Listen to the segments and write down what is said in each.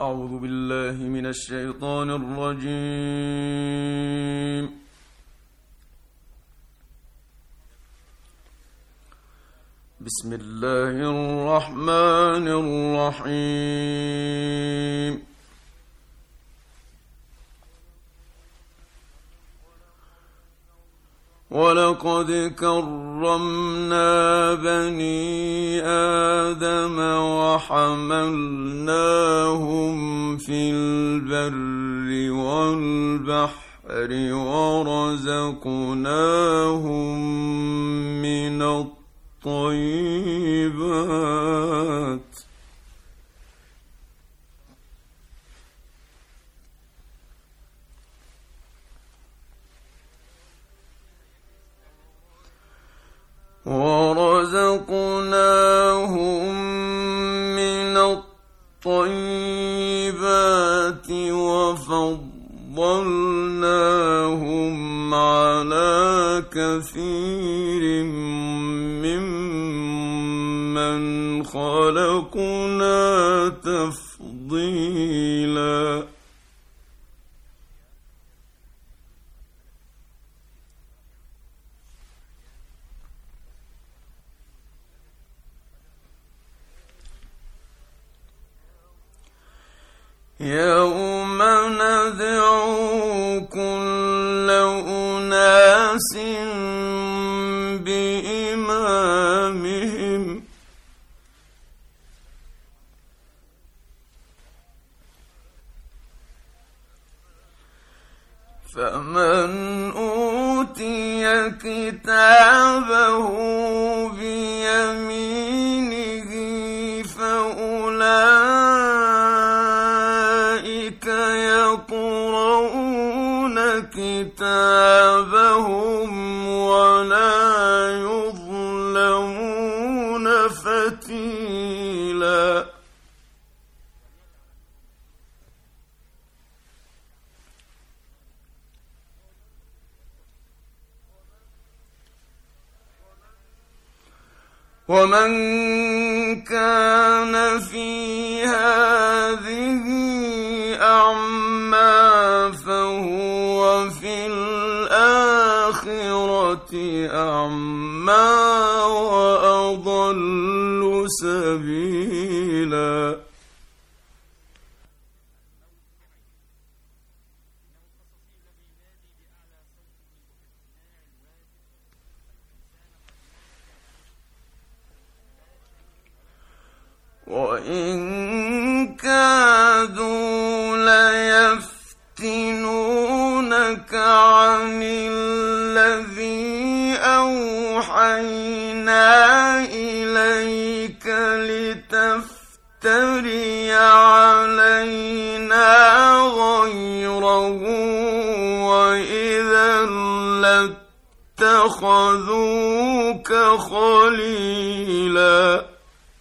أعوذ بالله من الشيطان الرجيم. بسم الله الرحمن الرحيم. ولقد كرمنا بني آدم وحملناهم في البر والبحر ورزقناهم من الطيبات وفضلناهم على كثير ممن خلقنا تفضيلا. يوم ندعو كل أناس بإمامهم فمن أوتي كتابه بيمينه فأولئك يقرؤون كتابهم ولا يظلمون فتيلا. ومن كان في هذه أعمى فهو في الآخرة أعمى وأضل سبيلا. وإن كادوا ليفتنونك عن الذي أوحينا إليك لتفتري علينا غيره وإذا لاتخذوك خليلا.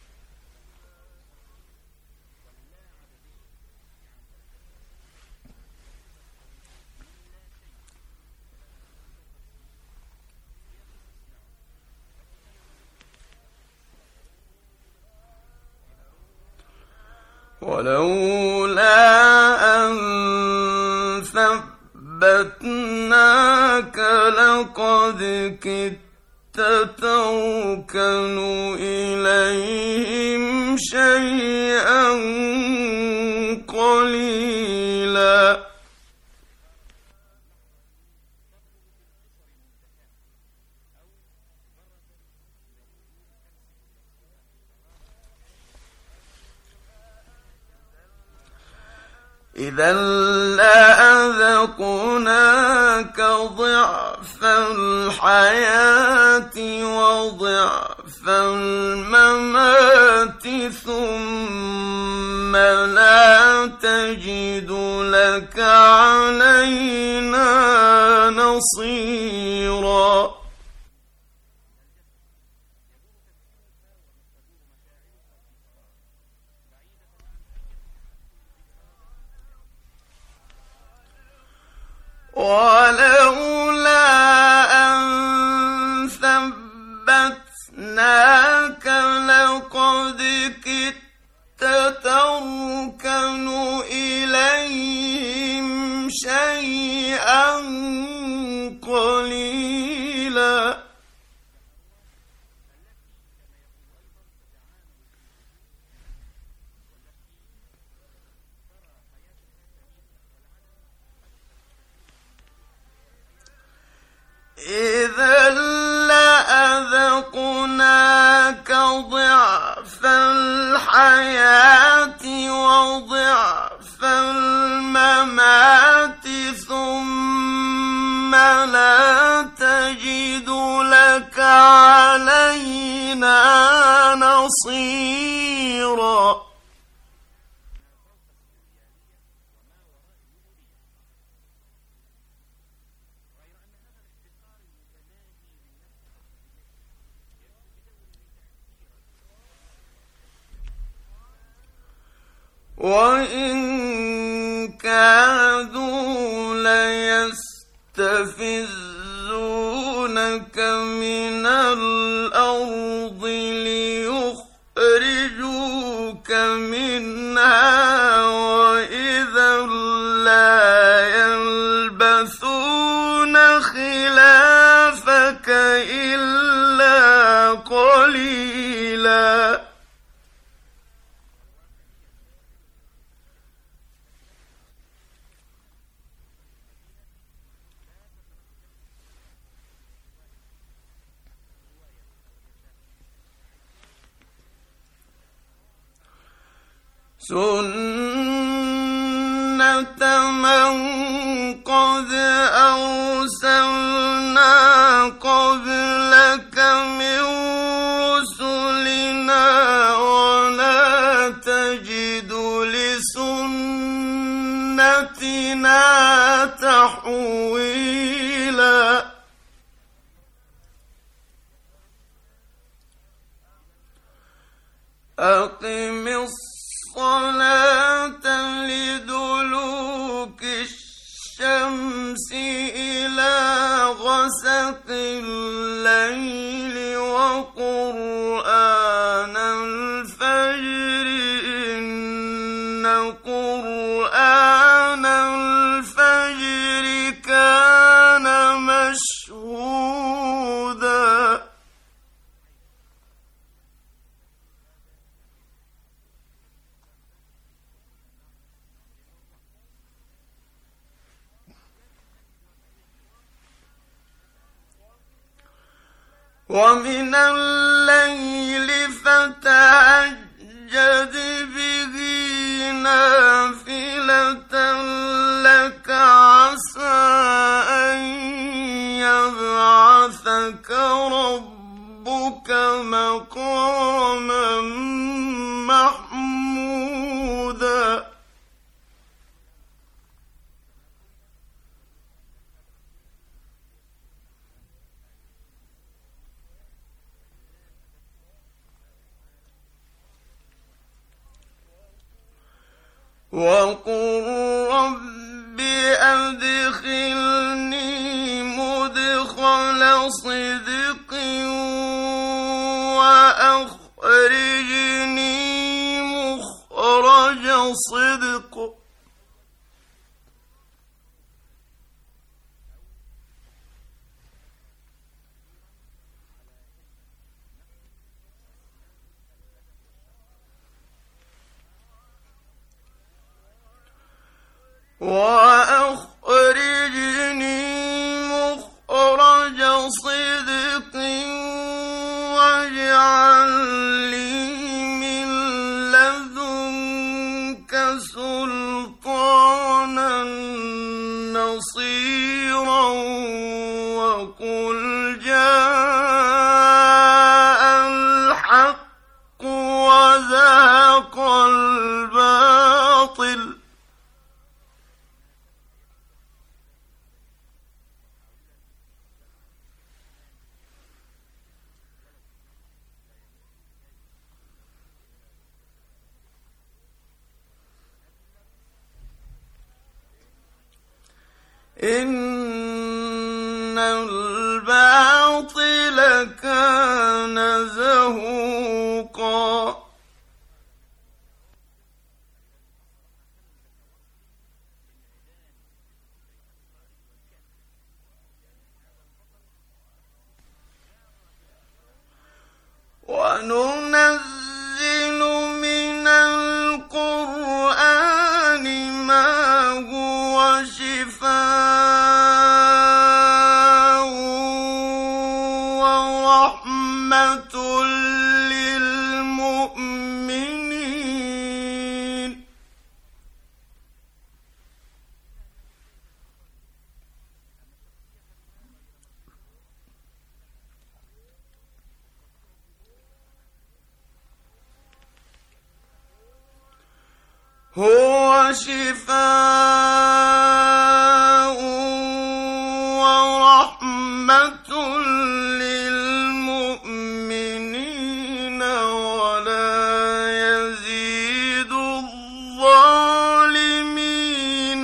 ولولا أن ثبتناك لقد كدت تركن إليهم شيئا قليلا. إذا لأذقناك ضعف الحياة وضعف الممات ثم لا تجد لك علينا نصيرا. ولولا أن ثبتناك لقد كدت تركن ضعف الحياة وضعف الممات ثم لا تجد لك علينا نصيرا. وإن كادوا ليستفزونك من الأرض ليخرجوك منها وإذا لا يلبثون خلافك إلا قليلا. سنة من قد أرسلنا قبلك من رسلنا ولا تجد لسنتنا تحويلا. أقم الصلاة لدلوك الشمس إلى غسق الليل وقرآن الفجر إن قرآن الفجر كان مشهودا. ومن الليل فتهجد به نافلة لك عسى أن يبعثك ربك مقاما محمودا. وقل رب أدخلني مدخل صدق وأخرجني مخرج صدق. وأخرجني مخرج صدق واجعل لي من لدنك سلطانا نصيرا. وقل جاء الحق وزهق الباطل إن الباطل كان زهوقا. وننزل من القرآن ما هو شفاء هو شفاء ورحمة للمؤمنين ولا يزيد الظالمين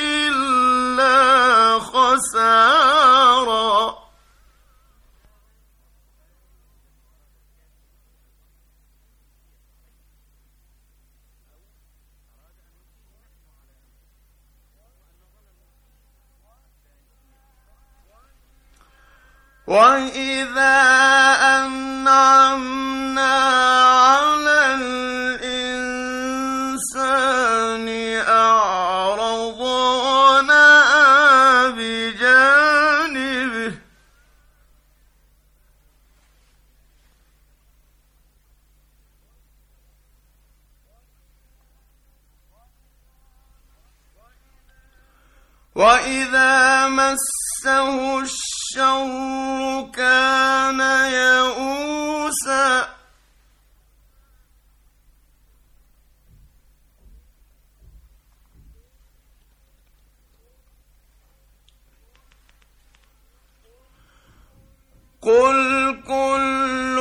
إلا خسارا. وَإِذَا أَنْعَمْنَا عَلَى الْإِنسَانِ أَعْرَضَ وَنَأَىٰ بِجَانِبِهِ وَإِذَا مَسَّهُ الشَّرُّ كَانَ يَئُوسًا. قُلْ كُلٌّ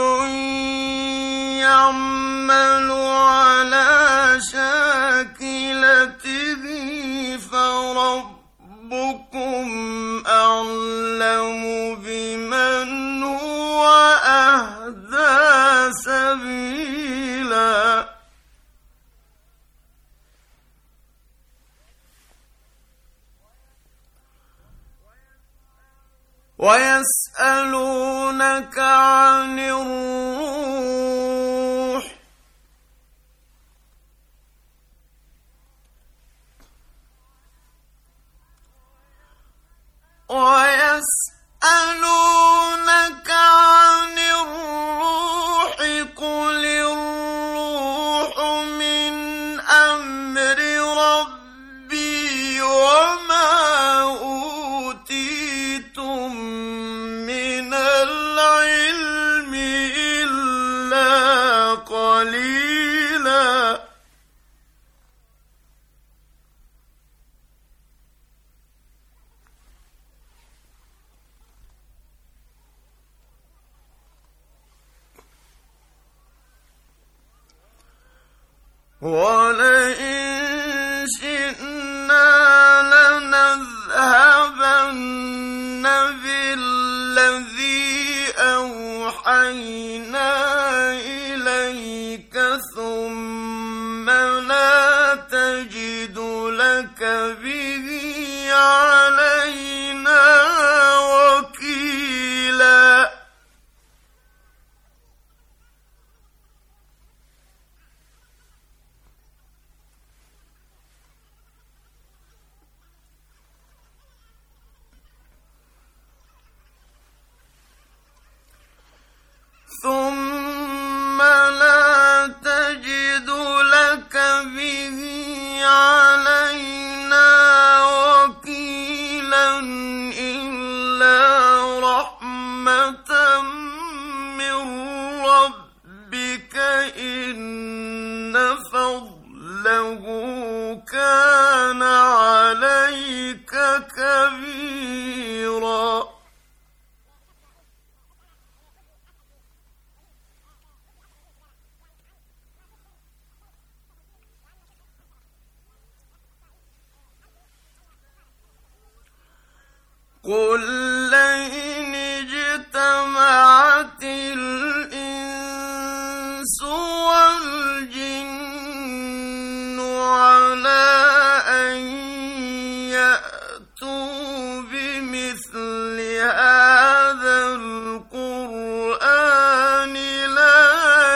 يَعْمَلُ عَلَىٰ شَاكِلَتِهِ فربكم أعلم بمن هو أهدى سبيلا. ويسألونك عن الروح قل الروح من أمر ربي وما أوتيتم من العلم إلا قليلا. ولئن شئنا لنذهبن بالذي أوحينا إليك ثم لا تجد لك به علينا وكيلا. ثم لا تجد لك به علينا وكيلا إلا رحمة من ربك إن فضله كان عليك كبيرا. قل لئن اجتمعت الإنس والجن على أن يأتوا بمثل هذا القرآن لا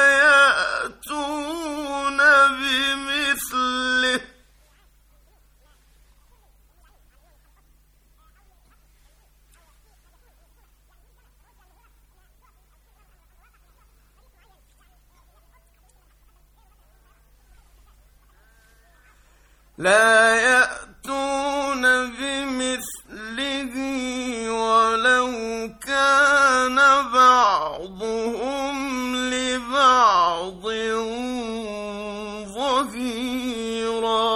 يأتون بمثله ولو كان بعضهم لبعض ظهيرا.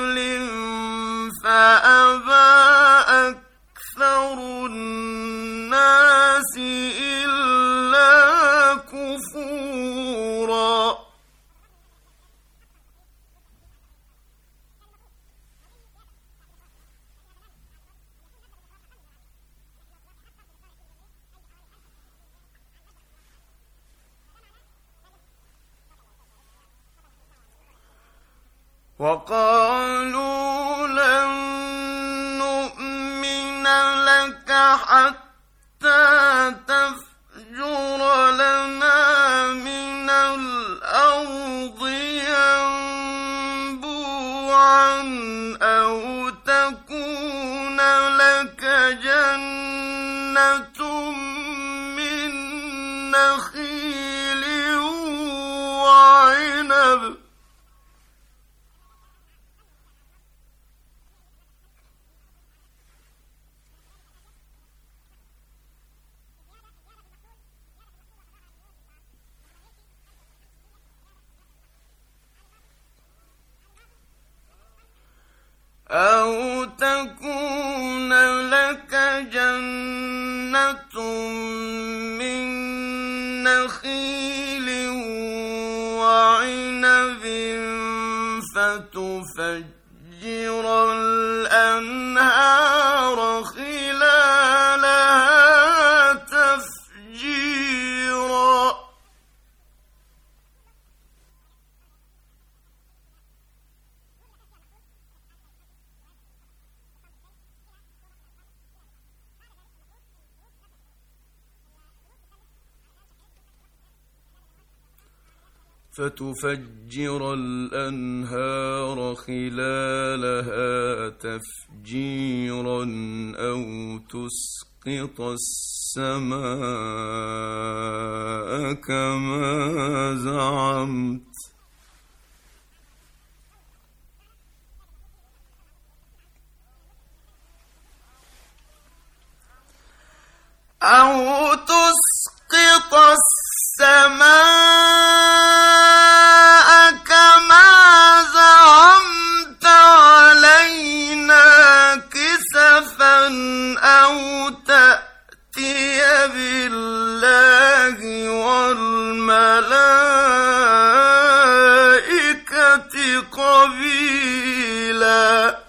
فأبى أكثر الناس إلا كفورا وقالوا لن نؤمن لك حتى تفجر لنا من الأرض ينبوعا أو تكون لك جنة من نخيل وعنب أو تكون لك جنة من نخيل وعنب فتفجر الأنهار خلالها تفجيرا فتفجر الأنهار خلالها تفجيرا أو تسقط السماء كما زعمت أو تسقط السماء كما زعمت علينا كسفا أو تأتي بالله والملائكة قبيلا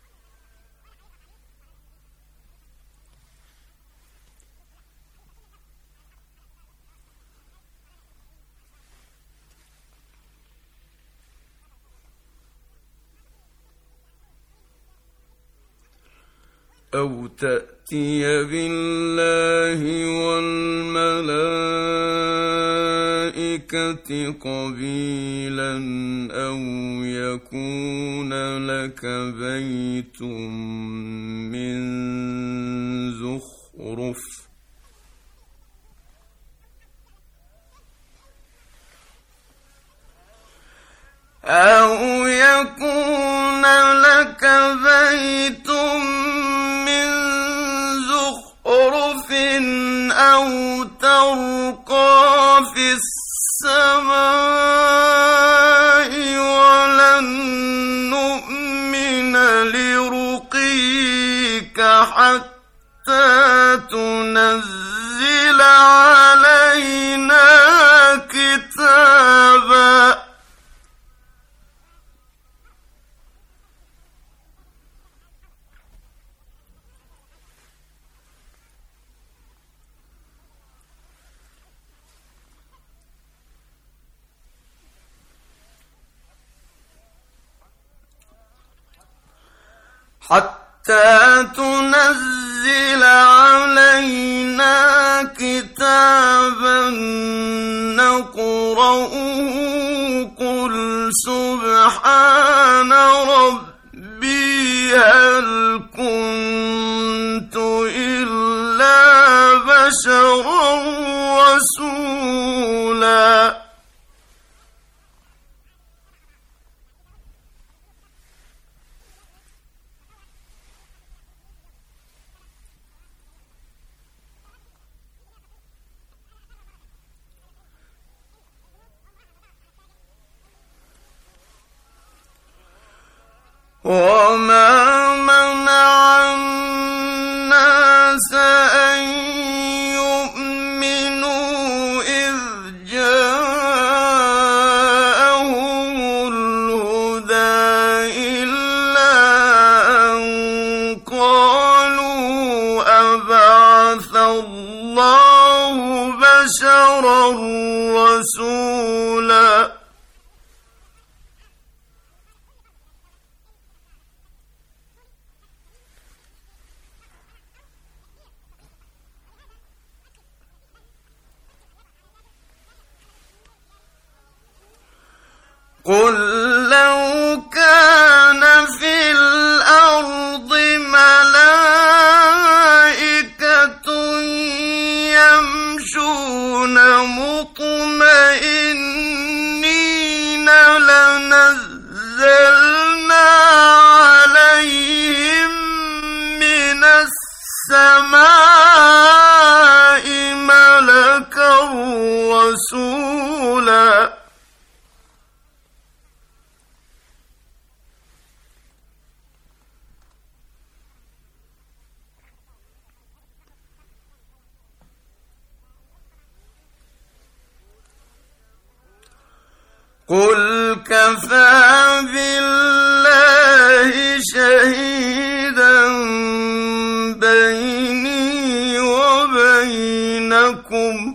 أو تأتي بالله والملائكة قبيلا أو يكون لك بيت من زخرف أو يكون لك بيت من زخرف أو ترقى في السماء ولن نؤمن لرقيك حتى تنزل علينا كتابا حتى تنزل علينا كتابا نقرأه قل سبحان ربي هل كنت إلا بشرا رسولا وما منع الناس أن يؤمنوا إذ جاءهم الهدى إلا أن قالوا أبعث الله بشرا رسولا قل لو كان في الأرض ملائكة يمشون مطمئنين لنزلنا عليهم من السماء ملكا رسولا قل كفى بالله شهيدا بيني وبينكم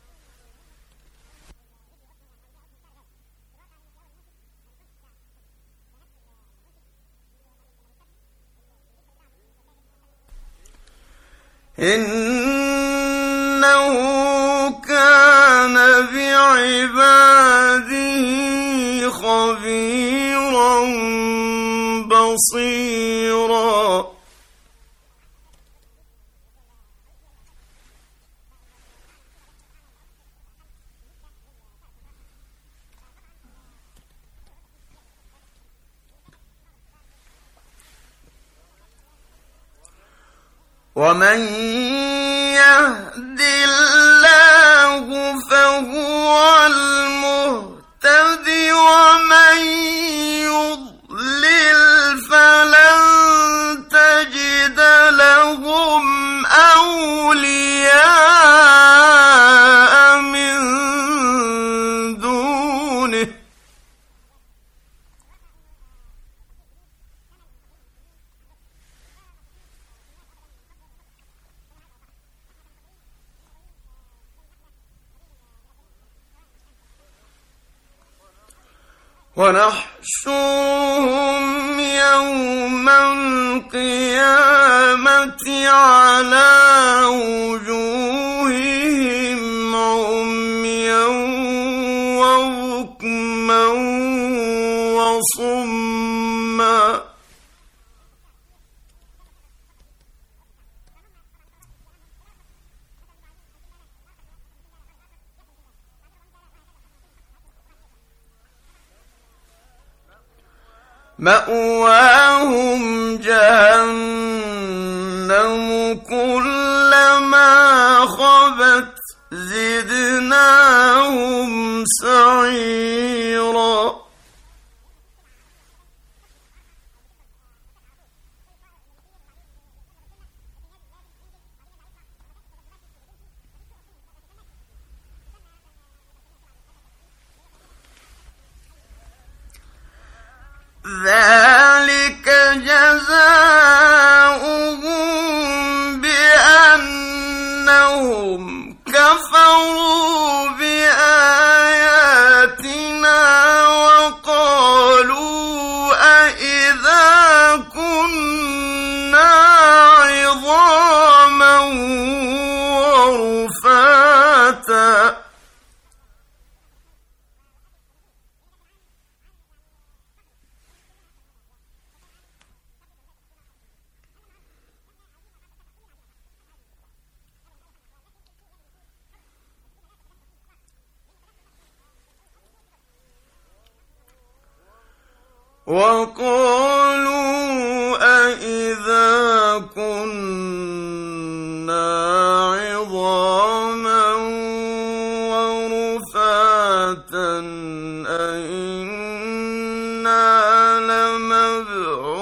إنه كان بعباده خبيرا بصيرا ومن يهد الله فهو المهتد ومن يضلل فلن تجد لهم أولياء من دونه ونحشرهم يوم القيامة على وجوههم عميا وبكما وصما مأواهم جهنم كلما خبت زدناهم سعيرا ذلك جزاؤهم بأنهم كفروا بآياتنا وقالوا أإذا كنا عظاما ورفاتا وقالوا أإذا كنا عظاما ورفاتا أإنا لمبعوثون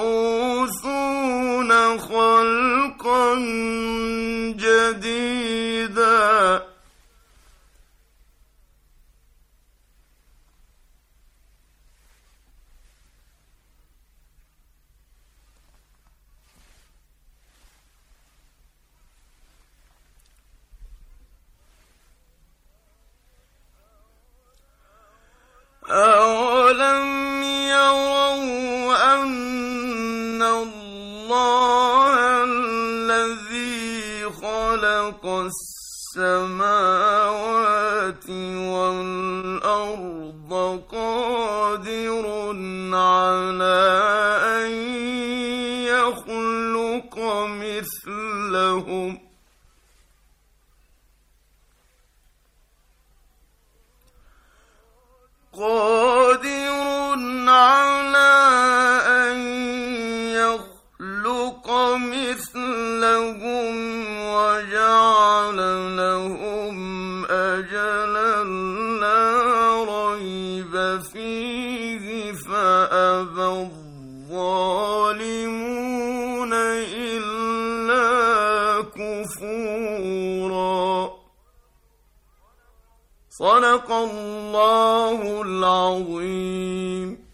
اللَّهَ الَّذِي خَلَقَ السَّمَاوَاتِ وَالْأَرْضَ قَادِرٌ عَلَىٰ أَن يَخْلُقَ مِثْلَهُمْ وَجَعَلَ لَهُمْ أَجَلًا لَّا رَيْبَ فِيهِ فَأَبَى الظَّالِمُونَ إِلَّا كُفُورًا. صدق الله العظيم.